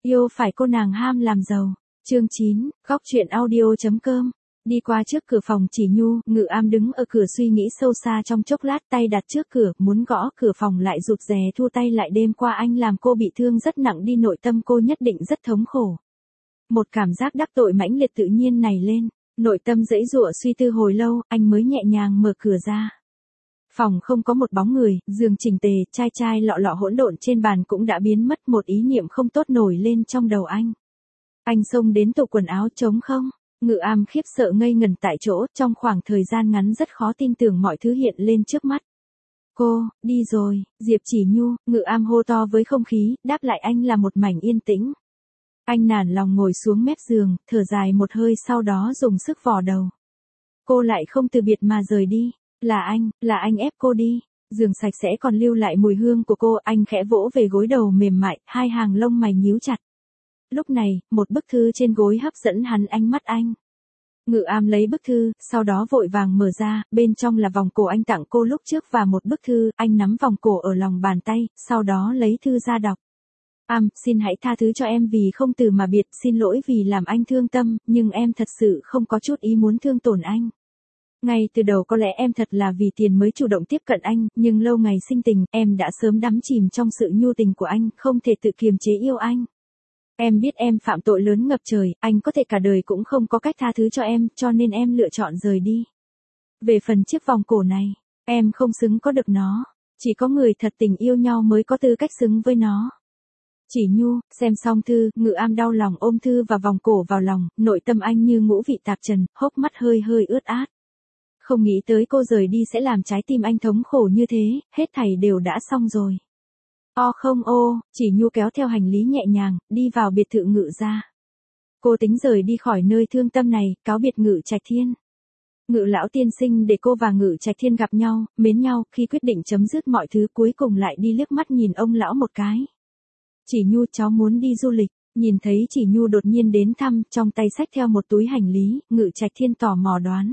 Yêu phải cô nàng ham làm giàu. Chương 9, góc truyện audio.com. Đi qua trước cửa phòng Chỉ Nhu, Ngự Am đứng ở cửa suy nghĩ sâu xa trong chốc lát, tay đặt trước cửa, muốn gõ cửa phòng lại rụt rè thu tay lại. Đêm qua anh làm cô bị thương rất nặng đi, nội tâm cô nhất định rất thống khổ. Một cảm giác đắc tội mãnh liệt tự nhiên nảy lên, nội tâm giãy giụa suy tư hồi lâu, anh mới nhẹ nhàng mở cửa ra. Phòng không có một bóng người, giường chỉnh tề, chai chai lọ lọ hỗn độn trên bàn cũng đã biến mất, một ý niệm không tốt nổi lên trong đầu anh. Anh xông đến tủ quần áo trống không. Ngự Am khiếp sợ ngây ngẩn tại chỗ, trong khoảng thời gian ngắn rất khó tin tưởng mọi thứ hiện lên trước mắt. Cô, đi rồi, Diệp Chỉ Nhu, Ngự Am hô to với không khí, đáp lại anh là một mảnh yên tĩnh. Anh nản lòng ngồi xuống mép giường, thở dài một hơi sau đó dùng sức vò đầu. Cô lại không từ biệt mà rời đi, là anh ép cô đi. Giường sạch sẽ còn lưu lại mùi hương của cô, anh khẽ vỗ về gối đầu mềm mại, hai hàng lông mày nhíu chặt. Lúc này, một bức thư trên gối hấp dẫn hắn ánh mắt anh. Ngự Am lấy bức thư, sau đó vội vàng mở ra, bên trong là vòng cổ anh tặng cô lúc trước và một bức thư, anh nắm vòng cổ ở lòng bàn tay, sau đó lấy thư ra đọc. Am, xin hãy tha thứ cho em vì không từ mà biệt, xin lỗi vì làm anh thương tâm, nhưng em thật sự không có chút ý muốn thương tổn anh. Ngay từ đầu có lẽ em thật là vì tiền mới chủ động tiếp cận anh, nhưng lâu ngày sinh tình, em đã sớm đắm chìm trong sự nhu tình của anh, không thể tự kiềm chế yêu anh. Em biết em phạm tội lớn ngập trời, anh có thể cả đời cũng không có cách tha thứ cho em, cho nên em lựa chọn rời đi. Về phần chiếc vòng cổ này, em không xứng có được nó, chỉ có người thật tình yêu nhau mới có tư cách xứng với nó. Chỉ Nhu, xem xong thư, Ngự Am đau lòng ôm thư và vòng cổ vào lòng, nội tâm anh như ngũ vị tạp trần, hốc mắt hơi ướt át. Không nghĩ tới cô rời đi sẽ làm trái tim anh thống khổ như thế, hết thảy đều đã xong rồi. Không Chỉ Nhu kéo theo hành lý nhẹ nhàng, đi vào biệt thự Ngự gia. Cô tính rời đi khỏi nơi thương tâm này, cáo biệt Ngự Trạch Thiên. Ngự lão tiên sinh để cô và Ngự Trạch Thiên gặp nhau, mến nhau, khi quyết định chấm dứt mọi thứ cuối cùng lại đi liếc mắt nhìn ông lão một cái. Chỉ Nhu, cháu muốn đi du lịch. Nhìn thấy Chỉ Nhu đột nhiên đến thăm, trong tay xách theo một túi hành lý, Ngự Trạch Thiên tò mò đoán.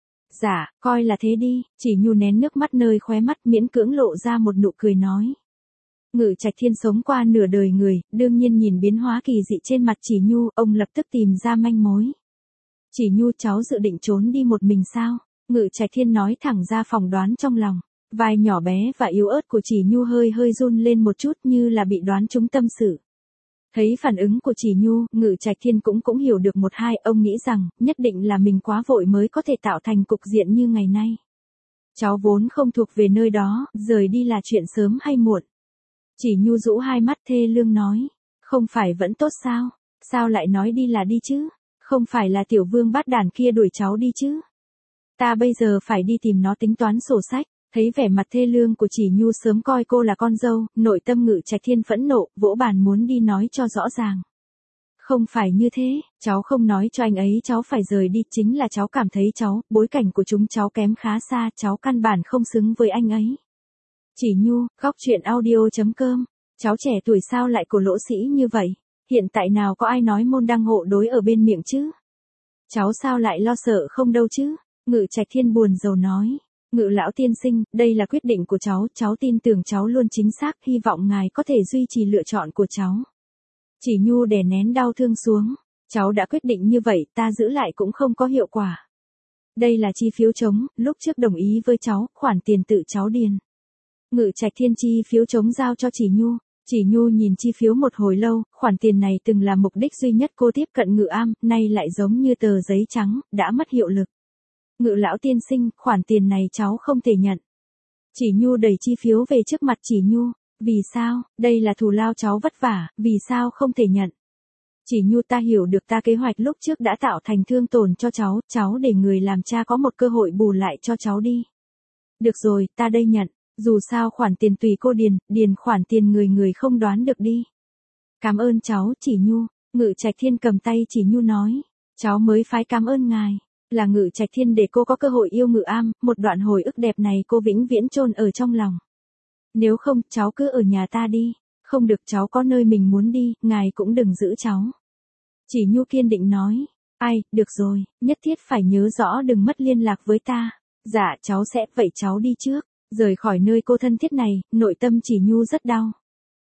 Dạ, coi là thế đi. Chỉ Nhu nén nước mắt nơi khóe mắt, miễn cưỡng lộ ra một nụ cười nói. Ngự Trạch Thiên sống qua nửa đời người, đương nhiên nhìn biến hóa kỳ dị trên mặt Chỉ Nhu, ông lập tức tìm ra manh mối. Chỉ Nhu, cháu dự định trốn đi một mình sao? Ngự Trạch Thiên nói thẳng ra phỏng đoán trong lòng. Vai nhỏ bé và yếu ớt của Chỉ Nhu hơi run lên một chút như là bị đoán trúng tâm sự. Thấy phản ứng của Chỉ Nhu, Ngự Trạch Thiên cũng hiểu được một hai, ông nghĩ rằng, nhất định là mình quá vội mới có thể tạo thành cục diện như ngày nay. Cháu vốn không thuộc về nơi đó, rời đi là chuyện sớm hay muộn. Chỉ Nhu rũ hai mắt thê lương nói, không phải vẫn tốt sao? Sao lại nói đi là đi chứ? Không phải là tiểu vương bát đản kia đuổi cháu đi chứ? Ta bây giờ phải đi tìm nó tính toán sổ sách. Thấy vẻ mặt thê lương của Chỉ Nhu sớm coi cô là con dâu, nội tâm Ngự Trạch Thiên phẫn nộ, vỗ bàn muốn đi nói cho rõ ràng. Không phải như thế, cháu không nói cho anh ấy cháu phải rời đi, chính là cháu cảm thấy bối cảnh của chúng cháu kém khá xa, cháu căn bản không xứng với anh ấy. Chỉ Nhu, góc truyện audio.com, cháu trẻ tuổi sao lại cổ lỗ sĩ như vậy, hiện tại nào có ai nói môn đăng hộ đối ở bên miệng chứ? Cháu sao lại lo sợ không đâu chứ? Ngự Trạch Thiên buồn rầu nói. Ngự lão tiên sinh, đây là quyết định của cháu tin tưởng cháu luôn chính xác, hy vọng ngài có thể duy trì lựa chọn của cháu. Chỉ Nhu đè nén đau thương xuống, cháu đã quyết định như vậy, ta giữ lại cũng không có hiệu quả. Đây là chi phiếu trống, lúc trước đồng ý với cháu, khoản tiền tự cháu điền. Ngự Trạch Thiên chi phiếu trống giao cho Chỉ Nhu. Chỉ Nhu nhìn chi phiếu một hồi lâu, khoản tiền này từng là mục đích duy nhất cô tiếp cận Ngự Am, nay lại giống như tờ giấy trắng, đã mất hiệu lực. Ngự lão tiên sinh, khoản tiền này cháu không thể nhận. Chỉ Nhu đẩy chi phiếu về trước mặt Chỉ Nhu. Vì sao? Đây là thù lao cháu vất vả, vì sao không thể nhận? Chỉ Nhu, ta hiểu được ta kế hoạch lúc trước đã tạo thành thương tổn cho cháu để người làm cha có một cơ hội bù lại cho cháu đi. Được rồi, ta đây nhận, dù sao khoản tiền tùy cô điền khoản tiền người không đoán được đi. Cảm ơn cháu, Chỉ Nhu. Ngự Trạch Thiên cầm tay Chỉ Nhu nói, cháu mới phái cảm ơn ngài. Là Ngự Trạch Thiên để cô có cơ hội yêu Ngự Am, một đoạn hồi ức đẹp này cô vĩnh viễn chôn ở trong lòng. Nếu không, cháu cứ ở nhà ta đi, không được cháu có nơi mình muốn đi, ngài cũng đừng giữ cháu. Chỉ Nhu kiên định nói, ai, được rồi, nhất thiết phải nhớ rõ đừng mất liên lạc với ta. Dạ cháu sẽ, vậy cháu đi trước. Rời khỏi nơi cô thân thiết này, nội tâm Chỉ Nhu rất đau.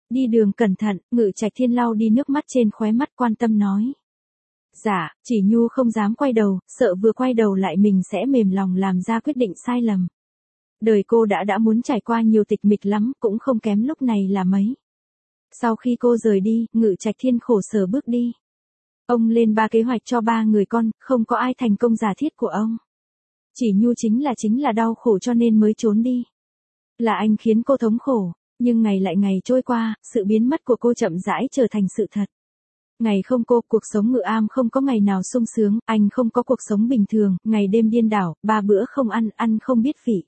Đi đường cẩn thận, Ngự Trạch Thiên lau đi nước mắt trên khóe mắt quan tâm nói. Dạ, Chỉ Nhu không dám quay đầu, sợ vừa quay đầu lại mình sẽ mềm lòng làm ra quyết định sai lầm. Đời cô đã muốn trải qua nhiều tịch mịch lắm, cũng không kém lúc này là mấy. Sau khi cô rời đi, Ngự Trạch Thiên khổ sở bước đi. Ông lên 3 kế hoạch cho 3 người con, không có ai thành công giả thiết của ông. Chỉ Nhu chính là đau khổ cho nên mới trốn đi. Là anh khiến cô thống khổ, nhưng ngày lại ngày trôi qua, sự biến mất của cô chậm rãi trở thành sự thật. Ngày không cô, cuộc sống Ngự Am không có ngày nào sung sướng, anh không có cuộc sống bình thường, ngày đêm điên đảo, 3 bữa không ăn, ăn không biết vị.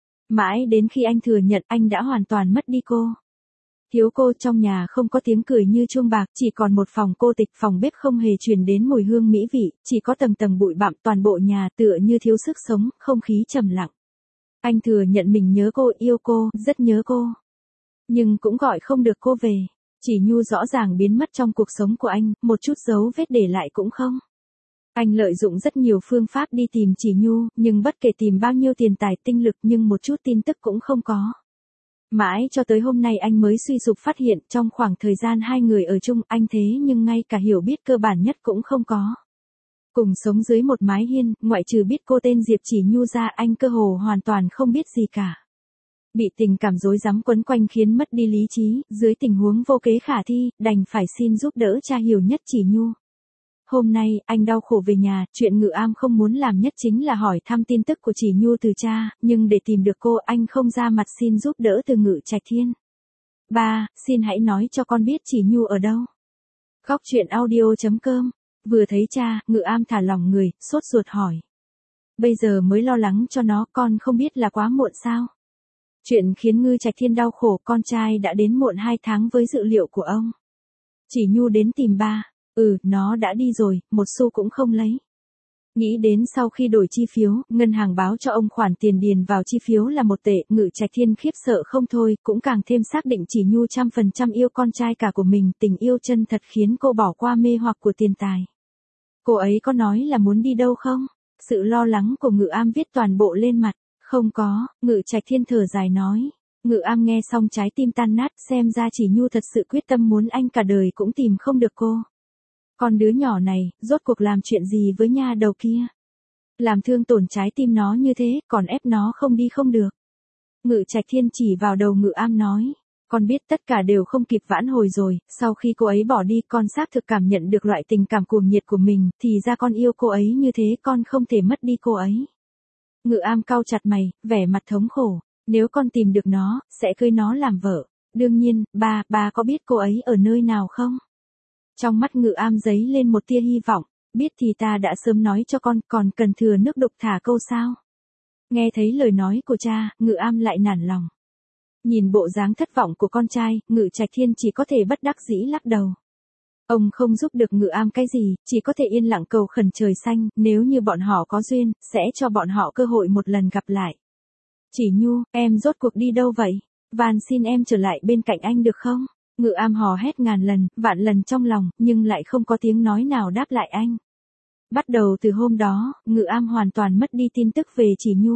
Mãi đến khi anh thừa nhận anh đã hoàn toàn mất đi cô. Thiếu cô, trong nhà không có tiếng cười như chuông bạc, chỉ còn một phòng cô tịch, phòng bếp không hề truyền đến mùi hương mỹ vị, chỉ có tầng tầng bụi bặm, toàn bộ nhà tựa như thiếu sức sống, không khí trầm lặng. Anh thừa nhận mình nhớ cô, yêu cô, rất nhớ cô. Nhưng cũng gọi không được cô về. Chỉ Nhu rõ ràng biến mất trong cuộc sống của anh, một chút dấu vết để lại cũng không. Anh lợi dụng rất nhiều phương pháp đi tìm Chỉ Nhu, nhưng bất kể tìm bao nhiêu tiền tài tinh lực nhưng một chút tin tức cũng không có. Mãi cho tới hôm nay anh mới suy sụp phát hiện trong khoảng thời gian 2 người ở chung anh thế nhưng ngay cả hiểu biết cơ bản nhất cũng không có. Cùng sống dưới một mái hiên, ngoại trừ biết cô tên Diệp Chỉ Nhu ra anh cơ hồ hoàn toàn không biết gì cả. Bị tình cảm rối rắm quấn quanh khiến mất đi lý trí, dưới tình huống vô kế khả thi, đành phải xin giúp đỡ cha hiểu nhất Chỉ Nhu. Hôm nay, anh đau khổ về nhà, chuyện Ngự Am không muốn làm nhất chính là hỏi thăm tin tức của Chỉ Nhu từ cha, nhưng để tìm được cô anh không ra mặt xin giúp đỡ từ Ngự Trạch Thiên. Ba, xin hãy nói cho con biết Chỉ Nhu ở đâu. Góc truyện audio.com. Vừa thấy cha, Ngự Am thả lỏng người, sốt ruột hỏi. Bây giờ mới lo lắng cho nó, con không biết là quá muộn sao? Chuyện khiến Ngự Trạch Thiên đau khổ, con trai đã đến muộn 2 tháng với dự liệu của ông. Chỉ Nhu đến tìm ba. Nó đã đi rồi, một xu cũng không lấy. Nghĩ đến sau khi đổi chi phiếu, ngân hàng báo cho ông khoản tiền điền vào chi phiếu là 1 tệ, Ngự Trạch Thiên khiếp sợ không thôi, cũng càng thêm xác định Chỉ Nhu 100% yêu con trai cả của mình, tình yêu chân thật khiến cô bỏ qua mê hoặc của tiền tài. Cô ấy có nói là muốn đi đâu không? Sự lo lắng của Ngự Am viết toàn bộ lên mặt. Không có, Ngự Trạch Thiên thở dài nói. Ngự Am nghe xong trái tim tan nát, xem ra Chỉ Nhu thật sự quyết tâm muốn anh cả đời cũng tìm không được cô. Con đứa nhỏ này, rốt cuộc làm chuyện gì với nha đầu kia? Làm thương tổn trái tim nó như thế, còn ép nó không đi không được. Ngự Trạch Thiên chỉ vào đầu Ngự Am nói. Con biết tất cả đều không kịp vãn hồi rồi, sau khi cô ấy bỏ đi con xác thực cảm nhận được loại tình cảm cuồng nhiệt của mình, thì ra con yêu cô ấy như thế con không thể mất đi cô ấy. Ngự Am cau chặt mày, vẻ mặt thống khổ. Nếu con tìm được nó, sẽ cưới nó làm vợ. Đương nhiên, ba có biết cô ấy ở nơi nào không? Trong mắt Ngự Am dấy lên một tia hy vọng, biết thì ta đã sớm nói cho con, còn cần thừa nước đục thả câu sao? Nghe thấy lời nói của cha, Ngự Am lại nản lòng. Nhìn bộ dáng thất vọng của con trai, Ngự Trạch Thiên chỉ có thể bất đắc dĩ lắc đầu. Ông không giúp được Ngự Am cái gì, chỉ có thể yên lặng cầu khẩn trời xanh, nếu như bọn họ có duyên, sẽ cho bọn họ cơ hội một lần gặp lại. Chỉ Nhu, em rốt cuộc đi đâu vậy? Van xin em trở lại bên cạnh anh được không? Ngự Am hò hét ngàn lần, vạn lần trong lòng, nhưng lại không có tiếng nói nào đáp lại anh. Bắt đầu từ hôm đó, Ngự Am hoàn toàn mất đi tin tức về Chỉ Nhu.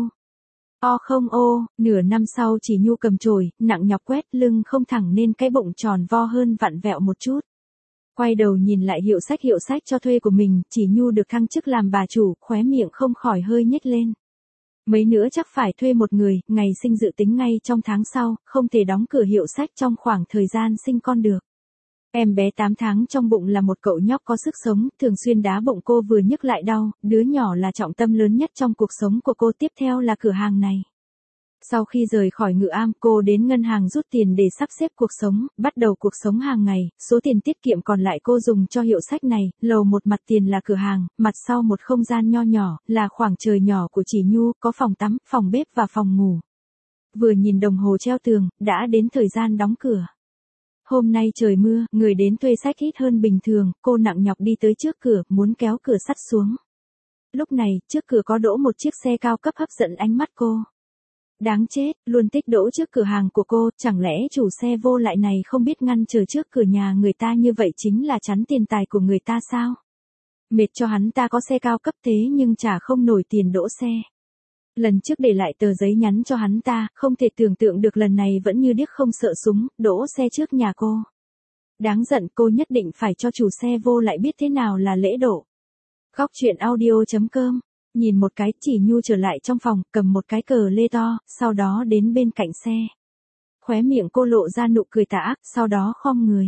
Nửa năm sau Chỉ Nhu cầm chổi, nặng nhọc quét, lưng không thẳng nên cái bụng tròn vo hơn vặn vẹo một chút. Quay đầu nhìn lại hiệu sách cho thuê của mình, Chỉ Nhu được thăng chức làm bà chủ, khóe miệng không khỏi hơi nhếch lên. Mấy nữa chắc phải thuê một người, ngày sinh dự tính ngay trong tháng sau, không thể đóng cửa hiệu sách trong khoảng thời gian sinh con được. Em bé 8 tháng trong bụng là một cậu nhóc có sức sống, thường xuyên đá bụng cô vừa nhức lại đau, đứa nhỏ là trọng tâm lớn nhất trong cuộc sống của cô, tiếp theo là cửa hàng này. Sau khi rời khỏi Ngự Am, cô đến ngân hàng rút tiền để sắp xếp cuộc sống, bắt đầu cuộc sống hàng ngày, số tiền tiết kiệm còn lại cô dùng cho hiệu sách này, lầu một mặt tiền là cửa hàng, mặt sau một không gian nho nhỏ, là khoảng trời nhỏ của Chỉ Nhu, có phòng tắm, phòng bếp và phòng ngủ. Vừa nhìn đồng hồ treo tường, đã đến thời gian đóng cửa. Hôm nay trời mưa, người đến thuê sách ít hơn bình thường, cô nặng nhọc đi tới trước cửa, muốn kéo cửa sắt xuống. Lúc này, trước cửa có đỗ một chiếc xe cao cấp hấp dẫn ánh mắt cô. Đáng chết, luôn tích đỗ trước cửa hàng của cô, chẳng lẽ chủ xe vô lại này không biết ngăn chờ trước cửa nhà người ta như vậy chính là chắn tiền tài của người ta sao? Mệt cho hắn ta có xe cao cấp thế nhưng trả không nổi tiền đỗ xe. Lần trước để lại tờ giấy nhắn cho hắn ta, không thể tưởng tượng được lần này vẫn như điếc không sợ súng, đỗ xe trước nhà cô. Đáng giận, cô nhất định phải cho chủ xe vô lại biết thế nào là lễ độ. Góc truyện audio.com. Nhìn một cái, Chỉ Nhu trở lại trong phòng, cầm một cái cờ lê to, sau đó đến bên cạnh xe. Khóe miệng cô lộ ra nụ cười tà ác, sau đó khom người.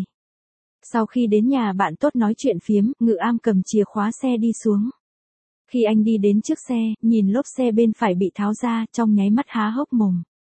Sau khi đến nhà bạn tốt nói chuyện phiếm, Ngự Am cầm chìa khóa xe đi xuống. Khi anh đi đến trước xe, nhìn lốp xe bên phải bị tháo ra, trong nháy mắt há hốc mồm.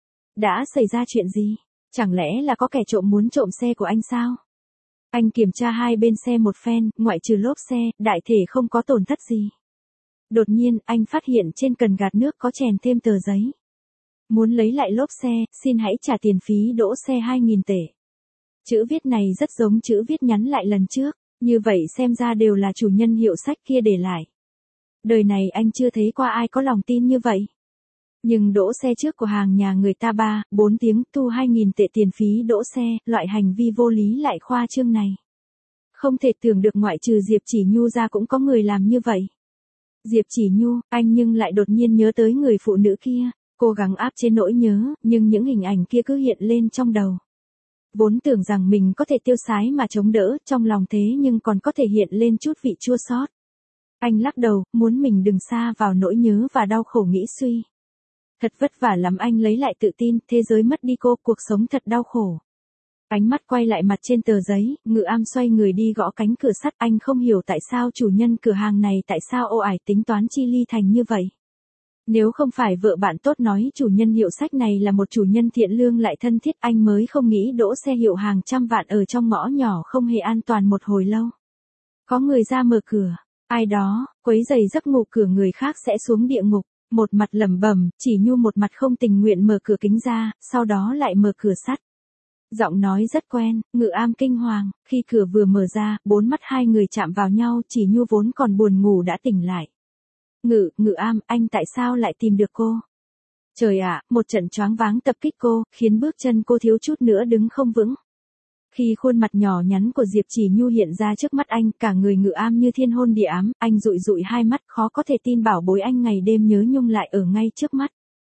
Đã xảy ra chuyện gì? Chẳng lẽ là có kẻ trộm muốn trộm xe của anh sao? Anh kiểm tra hai bên xe một phen, ngoại trừ lốp xe, đại thể không có tổn thất gì. Đột nhiên, anh phát hiện trên cần gạt nước có chèn thêm tờ giấy. Muốn lấy lại lốp xe, xin hãy trả tiền phí đỗ xe 2.000 tệ. Chữ viết này rất giống chữ viết nhắn lại lần trước, như vậy xem ra đều là chủ nhân hiệu sách kia để lại. Đời này anh chưa thấy qua ai có lòng tin như vậy. Nhưng đỗ xe trước của hàng nhà người ta 3-4 tiếng thu 2.000 tệ tiền phí đỗ xe, loại hành vi vô lý lại khoa trương này. Không thể tưởng được ngoại trừ Diệp Chỉ Nhu ra cũng có người làm như vậy. Diệp Chỉ Nhu, anh nhưng lại đột nhiên nhớ tới người phụ nữ kia, cố gắng áp chế nỗi nhớ, nhưng những hình ảnh kia cứ hiện lên trong đầu. Vốn tưởng rằng mình có thể tiêu sái mà chống đỡ, trong lòng thế nhưng còn có thể hiện lên chút vị chua xót. Anh lắc đầu, muốn mình đừng sa vào nỗi nhớ và đau khổ nghĩ suy. Thật vất vả lắm anh lấy lại tự tin, thế giới mất đi cô, cuộc sống thật đau khổ. Ánh mắt quay lại mặt trên tờ giấy, Ngự Am xoay người đi gõ cánh cửa sắt, anh không hiểu tại sao chủ nhân cửa hàng này tại sao ồ ải tính toán chi ly thành như vậy. Nếu không phải vợ bạn tốt nói chủ nhân hiệu sách này là một chủ nhân thiện lương lại thân thiết, anh mới không nghĩ đỗ xe hiệu hàng trăm vạn ở trong ngõ nhỏ không hề an toàn một hồi lâu. Có người ra mở cửa, ai đó, quấy rầy giấc ngủ cửa người khác sẽ xuống địa ngục. Một mặt lẩm bẩm, Chỉ Nhu một mặt không tình nguyện mở cửa kính ra, sau đó lại mở cửa sắt. Giọng nói rất quen, Ngự Am kinh hoàng, khi cửa vừa mở ra, bốn mắt hai người chạm vào nhau, Chỉ Nhu vốn còn buồn ngủ đã tỉnh lại. Ngự Am, anh tại sao lại tìm được cô? Trời ạ, một trận choáng váng tập kích cô, khiến bước chân cô thiếu chút nữa đứng không vững. Khi khuôn mặt nhỏ nhắn của Diệp Chỉ Nhu hiện ra trước mắt anh, cả người Ngự Am như thiên hôn địa ám, anh dụi dụi hai mắt, khó có thể tin bảo bối anh ngày đêm nhớ nhung lại ở ngay trước mắt.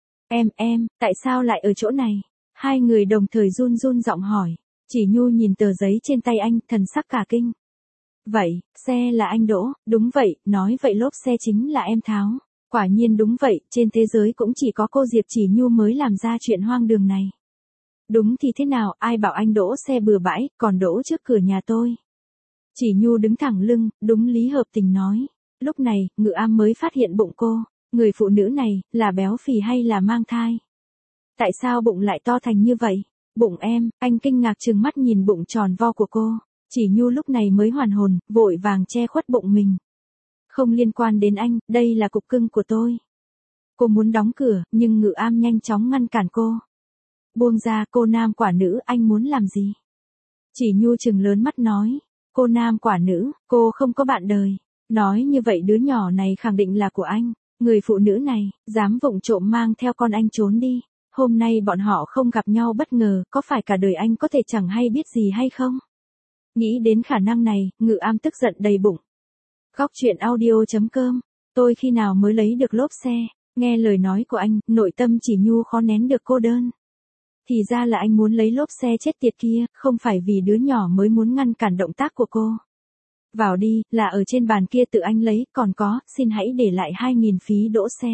Em, tại sao lại ở chỗ này? Hai người đồng thời run run giọng hỏi. Chỉ Nhu nhìn tờ giấy trên tay anh, thần sắc cả kinh. Vậy, xe là anh đỗ, đúng vậy, nói vậy lốp xe chính là em tháo. Quả nhiên đúng vậy, trên thế giới cũng chỉ có cô Diệp Chỉ Nhu mới làm ra chuyện hoang đường này. Đúng thì thế nào, ai bảo anh đỗ xe bừa bãi, còn đỗ trước cửa nhà tôi. Chỉ Nhu đứng thẳng lưng, đúng lý hợp tình nói. Lúc này, Ngự Am mới phát hiện bụng cô, người phụ nữ này, là béo phì hay là mang thai? Tại sao bụng lại to thành như vậy? Bụng em, anh kinh ngạc trừng mắt nhìn bụng tròn vo của cô. Chỉ Nhu lúc này mới hoàn hồn, vội vàng che khuất bụng mình. Không liên quan đến anh, đây là cục cưng của tôi. Cô muốn đóng cửa, nhưng Ngự Am nhanh chóng ngăn cản cô. Buông ra, cô nam quả nữ, anh muốn làm gì? Chỉ Nhu trừng lớn mắt nói. Cô nam quả nữ, cô không có bạn đời. Nói như vậy đứa nhỏ này khẳng định là của anh. Người phụ nữ này, dám vụng trộm mang theo con anh trốn đi. Hôm nay bọn họ không gặp nhau bất ngờ, có phải cả đời anh có thể chẳng hay biết gì hay không? Nghĩ đến khả năng này, Ngự Am tức giận đầy bụng. Góc truyện audio.com. Tôi khi nào mới lấy được lốp xe? Nghe lời nói của anh, nội tâm Chỉ Nhu khó nén được cô đơn. Thì ra là anh muốn lấy lốp xe chết tiệt kia, không phải vì đứa nhỏ mới muốn ngăn cản động tác của cô. Vào đi, là ở trên bàn kia tự anh lấy, còn có, xin hãy để lại 2.000 phí đỗ xe.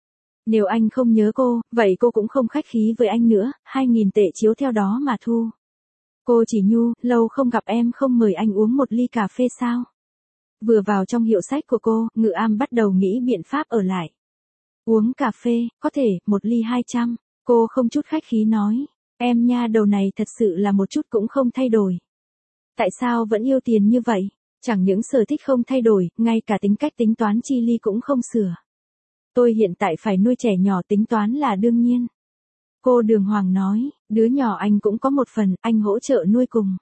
Nếu anh không nhớ cô, vậy cô cũng không khách khí với anh nữa, 2.000 tệ chiếu theo đó mà thu. Cô Chỉ Nhu, lâu không gặp em không mời anh uống một ly cà phê sao? Vừa vào trong hiệu sách của cô, Ngự Am bắt đầu nghĩ biện pháp ở lại. Uống cà phê, có thể, một ly 200. Cô không chút khách khí nói. Em nha đầu này thật sự là một chút cũng không thay đổi. Tại sao vẫn yêu tiền như vậy? Chẳng những sở thích không thay đổi, ngay cả tính cách tính toán chi ly cũng không sửa. Tôi hiện tại phải nuôi trẻ nhỏ tính toán là đương nhiên. Cô đường hoàng nói, đứa nhỏ anh cũng có một phần, anh hỗ trợ nuôi cùng.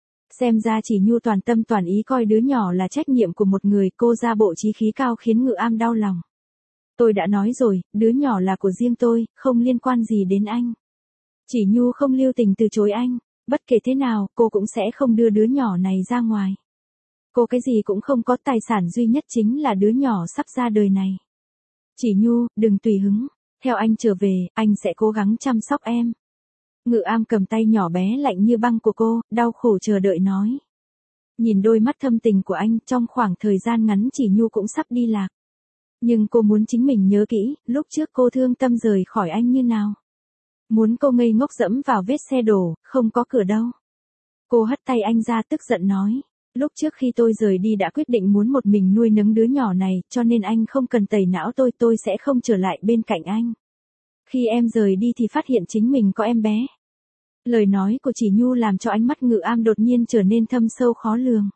Xem ra Chỉ Nhu toàn tâm toàn ý coi đứa nhỏ là trách nhiệm của một người, cô ra bộ chí khí cao khiến Ngự Am đau lòng. Tôi đã nói rồi, đứa nhỏ là của riêng tôi, không liên quan gì đến anh. Chỉ Nhu không lưu tình từ chối anh, bất kể thế nào, cô cũng sẽ không đưa đứa nhỏ này ra ngoài. Cô cái gì cũng không có, tài sản duy nhất chính là đứa nhỏ sắp ra đời này. Chỉ Nhu, đừng tùy hứng. Theo anh trở về, anh sẽ cố gắng chăm sóc em. Ngự Am cầm tay nhỏ bé lạnh như băng của cô, đau khổ chờ đợi nói. Nhìn đôi mắt thâm tình của anh, trong khoảng thời gian ngắn Chỉ Nhu cũng sắp đi lạc. Nhưng cô muốn chính mình nhớ kỹ, lúc trước cô thương tâm rời khỏi anh như nào. Muốn cô ngây ngốc dẫm vào vết xe đổ, không có cửa đâu. Cô hất tay anh ra tức giận nói. Lúc trước khi tôi rời đi đã quyết định muốn một mình nuôi nấng đứa nhỏ này, cho nên anh không cần tẩy não tôi sẽ không trở lại bên cạnh anh. Khi em rời đi thì phát hiện chính mình có em bé. Lời nói của Chỉ Nhu làm cho ánh mắt Ngự Am đột nhiên trở nên thâm sâu khó lường.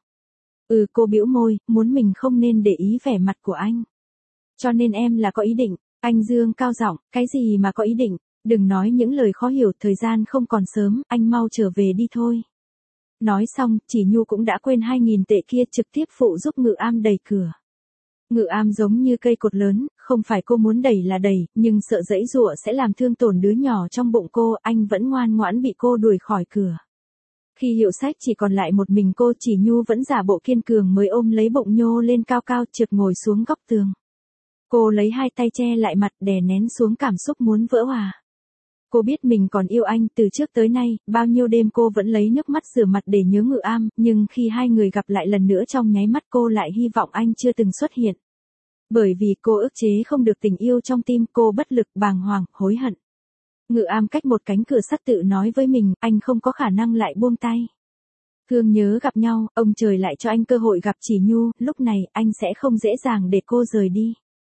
Cô bĩu môi, muốn mình không nên để ý vẻ mặt của anh. Cho nên em là có ý định, anh dương cao giọng, cái gì mà có ý định, đừng nói những lời khó hiểu, thời gian không còn sớm, anh mau trở về đi thôi. Nói xong, Chỉ Nhu cũng đã quên 2.000 tệ kia, trực tiếp phụ giúp Ngự Am đẩy cửa. Ngự Am giống như cây cột lớn, không phải cô muốn đẩy là đẩy, nhưng sợ giãy giụa sẽ làm thương tổn đứa nhỏ trong bụng cô, anh vẫn ngoan ngoãn bị cô đuổi khỏi cửa. Khi hiệu sách chỉ còn lại một mình cô, Chỉ Nhu vẫn giả bộ kiên cường mới ôm lấy bụng nhô lên cao cao, trượt ngồi xuống góc tường. Cô lấy hai tay che lại mặt, đè nén xuống cảm xúc muốn vỡ òa. Cô biết mình còn yêu anh, từ trước tới nay, bao nhiêu đêm cô vẫn lấy nước mắt rửa mặt để nhớ Ngự Am, nhưng khi hai người gặp lại lần nữa trong nháy mắt cô lại hy vọng anh chưa từng xuất hiện. Bởi vì cô ức chế không được tình yêu trong tim, cô bất lực, bàng hoàng, hối hận. Ngự Am cách một cánh cửa sắt tự nói với mình, anh không có khả năng lại buông tay. Thương nhớ gặp nhau, ông trời lại cho anh cơ hội gặp Chỉ Nhu, lúc này anh sẽ không dễ dàng để cô rời đi.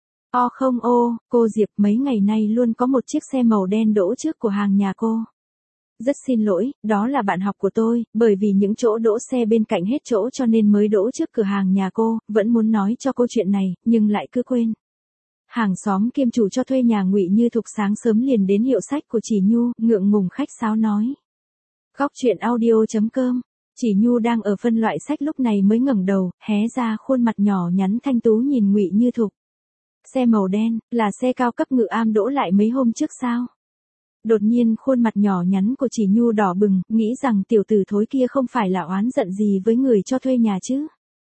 Không cô Diệp, mấy ngày nay luôn có một chiếc xe màu đen đỗ trước cửa hàng nhà cô. Rất xin lỗi, đó là bạn học của tôi, bởi vì những chỗ đỗ xe bên cạnh hết chỗ cho nên mới đỗ trước cửa hàng nhà cô, vẫn muốn nói cho cô chuyện này, nhưng lại cứ quên. Hàng xóm kiêm chủ cho thuê nhà Ngụy Như Thục sáng sớm liền đến hiệu sách của Chỉ Nhu, ngượng ngùng khách sáo nói. Góc truyện audio.com. Chỉ Nhu đang ở phân loại sách lúc này mới ngẩng đầu, hé ra khuôn mặt nhỏ nhắn thanh tú nhìn Ngụy Như Thục. Xe màu đen, là xe cao cấp Ngự Am đỗ lại mấy hôm trước sao? Đột nhiên khuôn mặt nhỏ nhắn của Chỉ Nhu đỏ bừng, nghĩ rằng tiểu tử thối kia không phải là oán giận gì với người cho thuê nhà chứ?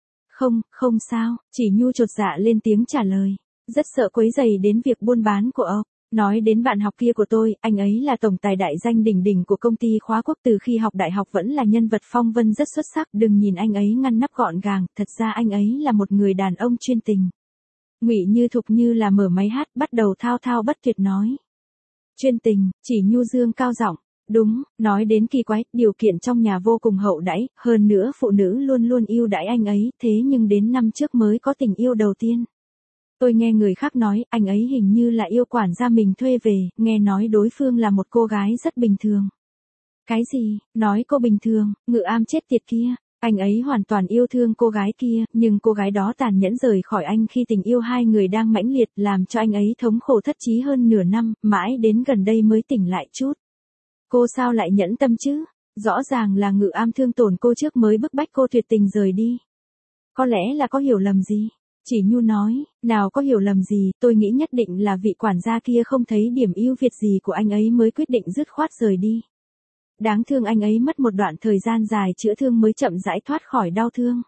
Không sao, Chỉ Nhu chột dạ lên tiếng trả lời. Rất sợ quấy rầy đến việc buôn bán của ông. Nói đến bạn học kia của tôi, anh ấy là tổng tài đại danh đỉnh đỉnh của công ty Khóa Quốc, từ khi học đại học vẫn là nhân vật phong vân rất xuất sắc, đừng nhìn anh ấy ngăn nắp gọn gàng, thật ra anh ấy là một người đàn ông chuyên tình. Ngụy Như Thục như là mở máy hát, bắt đầu thao thao bất tuyệt nói. Chuyên tình, Chỉ Nhu dương cao giọng. Đúng, nói đến kỳ quái, điều kiện trong nhà vô cùng hậu đãi, hơn nữa phụ nữ luôn luôn yêu đãi anh ấy, thế nhưng đến năm trước mới có tình yêu đầu tiên. Tôi nghe người khác nói, anh ấy hình như là yêu quản gia mình thuê về, nghe nói đối phương là một cô gái rất bình thường. Cái gì, nói cô bình thường, Ngự Am chết tiệt kia. Anh ấy hoàn toàn yêu thương cô gái kia, nhưng cô gái đó tàn nhẫn rời khỏi anh khi tình yêu hai người đang mãnh liệt, làm cho anh ấy thống khổ thất trí hơn nửa năm, mãi đến gần đây mới tỉnh lại chút. Cô sao lại nhẫn tâm chứ? Rõ ràng là Ngự Am thương tổn cô trước mới bức bách cô tuyệt tình rời đi. Có lẽ là có hiểu lầm gì? Chỉ Nhu nói, nào có hiểu lầm gì, tôi nghĩ nhất định là vị quản gia kia không thấy điểm ưu việt gì của anh ấy mới quyết định dứt khoát rời đi. Đáng thương anh ấy mất một đoạn thời gian dài chữa thương mới chậm rãi thoát khỏi đau thương.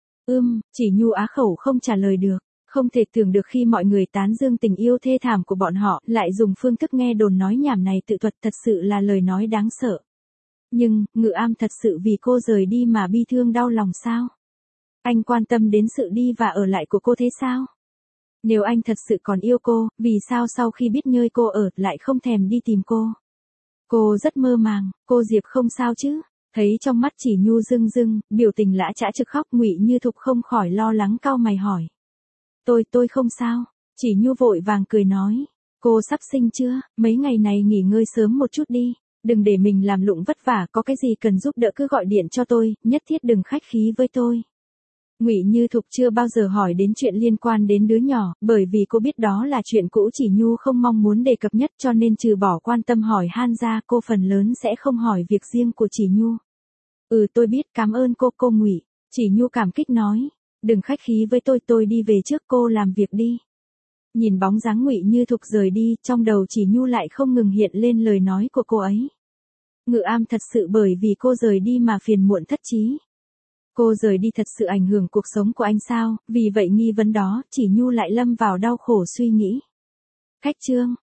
Chỉ Nhu á khẩu không trả lời được. Không thể tưởng được khi mọi người tán dương tình yêu thê thảm của bọn họ, lại dùng phương thức nghe đồn nói nhảm này tự thuật, thật sự là lời nói đáng sợ. Nhưng, Ngự Am thật sự vì cô rời đi mà bi thương đau lòng sao? Anh quan tâm đến sự đi và ở lại của cô thế sao? Nếu anh thật sự còn yêu cô, vì sao sau khi biết nơi cô ở, lại không thèm đi tìm cô? Cô rất mơ màng, cô Diệp không sao chứ? Thấy trong mắt Chỉ Nhu rưng rưng, biểu tình lã chã trực khóc, Ngụy Như Thục không khỏi lo lắng cau mày hỏi. Tôi không sao. Chỉ Nhu vội vàng cười nói. Cô sắp sinh chưa? Mấy ngày này nghỉ ngơi sớm một chút đi. Đừng để mình làm lụng vất vả, có cái gì cần giúp đỡ cứ gọi điện cho tôi, nhất thiết đừng khách khí với tôi. Ngụy Như Thục chưa bao giờ hỏi đến chuyện liên quan đến đứa nhỏ, bởi vì cô biết đó là chuyện cũ Chỉ Nhu không mong muốn đề cập nhất, cho nên trừ bỏ quan tâm hỏi han ra, cô phần lớn sẽ không hỏi việc riêng của Chỉ Nhu. Tôi biết, cảm ơn cô Ngụy. Chỉ Nhu cảm kích nói. Đừng khách khí với tôi đi về trước, cô làm việc đi. Nhìn bóng dáng Ngụy Như Thục rời đi, trong đầu Chỉ Nhu lại không ngừng hiện lên lời nói của cô ấy. Ngự Am thật sự bởi vì cô rời đi mà phiền muộn thất trí. Cô rời đi thật sự ảnh hưởng cuộc sống của anh sao? Vì vậy nghi vấn đó, Chỉ Nhu lại lâm vào đau khổ suy nghĩ. Khách trương,